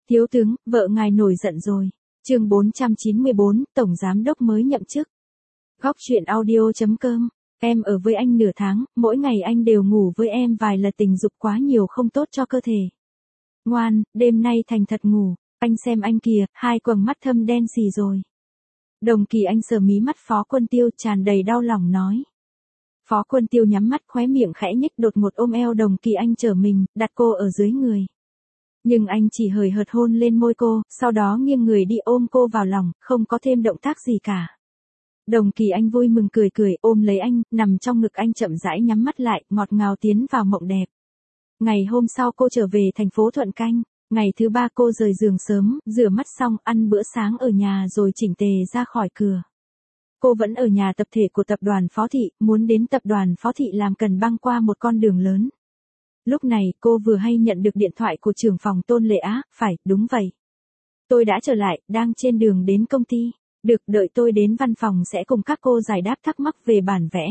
Thiếu tướng, vợ ngài nổi giận rồi. Chương 494, Tổng Giám đốc mới nhậm chức. Góc truyện audio.com. Em ở với anh nửa tháng, mỗi ngày anh đều ngủ với em vài lần, tình dục quá nhiều không tốt cho cơ thể. Ngoan, đêm nay thành thật ngủ, anh xem anh kìa, hai quầng mắt thâm đen xì rồi. Đồng Kỳ Anh sờ mí mắt Phó Quân Tiêu tràn đầy đau lòng nói. Phó Quân Tiêu nhắm mắt khóe miệng khẽ nhếch, đột ngột ôm eo Đồng Kỳ Anh trở mình, đặt cô ở dưới người. Nhưng anh chỉ hời hợt hôn lên môi cô, sau đó nghiêng người đi ôm cô vào lòng, không có thêm động tác gì cả. Đồng Kỳ Anh vui mừng cười cười ôm lấy anh, nằm trong ngực anh chậm rãi nhắm mắt lại, ngọt ngào tiến vào mộng đẹp. Ngày hôm sau cô trở về thành phố Thuận Canh. Ngày thứ ba cô rời giường sớm, rửa mắt xong, ăn bữa sáng ở nhà rồi chỉnh tề ra khỏi cửa. Cô vẫn ở nhà tập thể của tập đoàn Phó Thị, muốn đến tập đoàn Phó Thị làm cần băng qua một con đường lớn. Lúc này cô vừa hay nhận được điện thoại của trưởng phòng Tôn Lệ Á, phải, đúng vậy. Tôi đã trở lại, đang trên đường đến công ty. Được, đợi tôi đến văn phòng sẽ cùng các cô giải đáp thắc mắc về bản vẽ.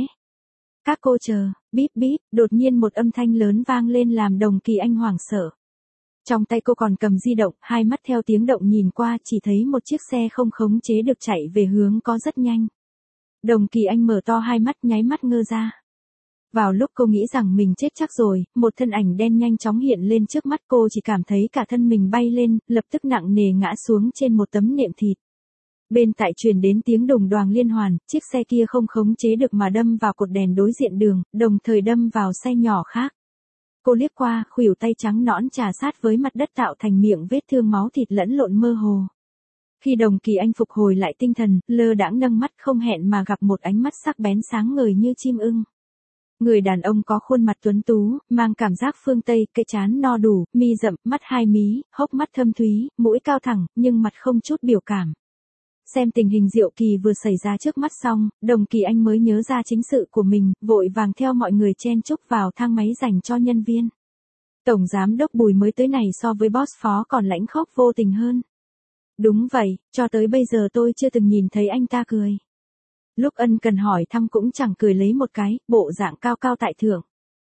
Các cô chờ, bíp bíp, đột nhiên một âm thanh lớn vang lên làm Đồng Kỳ Anh hoảng sợ. Trong tay cô còn cầm di động, hai mắt theo tiếng động nhìn qua chỉ thấy một chiếc xe không khống chế được chạy về hướng có rất nhanh. Đồng Kỳ Anh mở to hai mắt nháy mắt ngơ ra. Vào lúc cô nghĩ rằng mình chết chắc rồi, một thân ảnh đen nhanh chóng hiện lên trước mắt cô, chỉ cảm thấy cả thân mình bay lên, lập tức nặng nề ngã xuống trên một tấm nệm thịt. Bên tai truyền đến tiếng đùng đoàng liên hoàn, chiếc xe kia không khống chế được mà đâm vào cột đèn đối diện đường, đồng thời đâm vào xe nhỏ khác. Cô liếc qua, khuỷu tay trắng nõn chà sát với mặt đất tạo thành miệng vết thương máu thịt lẫn lộn mơ hồ. Khi Đồng Kỳ Anh phục hồi lại tinh thần, lơ đãng nâng mắt không hẹn mà gặp một ánh mắt sắc bén sáng ngời như chim ưng. Người đàn ông có khuôn mặt tuấn tú, mang cảm giác phương Tây, cái trán no đủ, mi rậm, mắt hai mí, hốc mắt thâm thúy, mũi cao thẳng, nhưng mặt không chút biểu cảm. Xem tình hình diệu kỳ vừa xảy ra trước mắt xong, Đồng Kỳ Anh mới nhớ ra chính sự của mình, vội vàng theo mọi người chen chúc vào thang máy dành cho nhân viên. Tổng Giám đốc Bùi mới tới này so với boss Phó còn lãnh khốc vô tình hơn. Đúng vậy, cho tới bây giờ tôi chưa từng nhìn thấy anh ta cười. Lúc ân cần hỏi thăm cũng chẳng cười lấy một cái, bộ dạng cao cao tại thượng.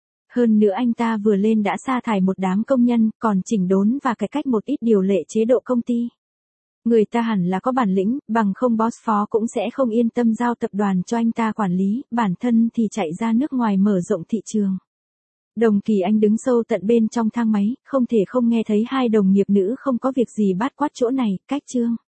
Hơn nữa anh ta vừa lên đã sa thải một đám công nhân, còn chỉnh đốn và cải cách một ít điều lệ chế độ công ty. Người ta hẳn là có bản lĩnh, bằng không boss Phó cũng sẽ không yên tâm giao tập đoàn cho anh ta quản lý, bản thân thì chạy ra nước ngoài mở rộng thị trường. Đồng Kỳ Anh đứng sâu tận bên trong thang máy, không thể không nghe thấy hai đồng nghiệp nữ không có việc gì bát quát chỗ này, cách chương.